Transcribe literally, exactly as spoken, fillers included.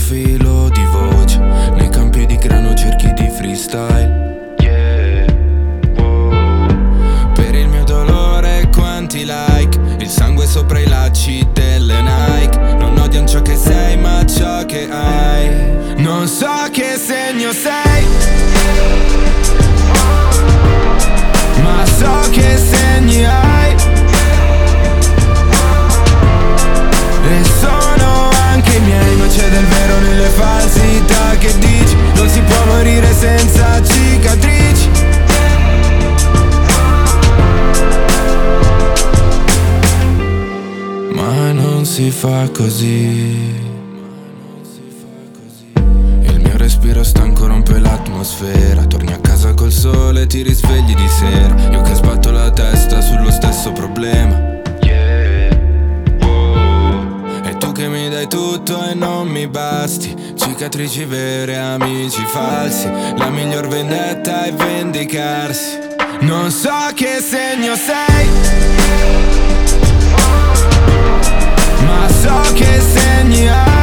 filo di voce, nei campi di grano cerchi di freestyle. Yeah, wow. Per il mio dolore quanti like, il sangue sopra i lacci delle Nike. Non odiano ciò che sei ma ciò che hai. Non so che segno sei, ma so che segni hai. E sono anche i miei, ma c'è del vero nelle falsità che dici. Non si può morire senza cicatrici. Ma non si fa così. Il mio respiro stanco rompe l'atmosfera. Torni a casa col sole, ti risvegli di sera. Io che sbatto la testa sullo stesso problema. Che mi dai tutto e non mi basti. Cicatrici vere, amici falsi. La miglior vendetta è vendicarsi. Non so che segno sei, ma so che segni hai.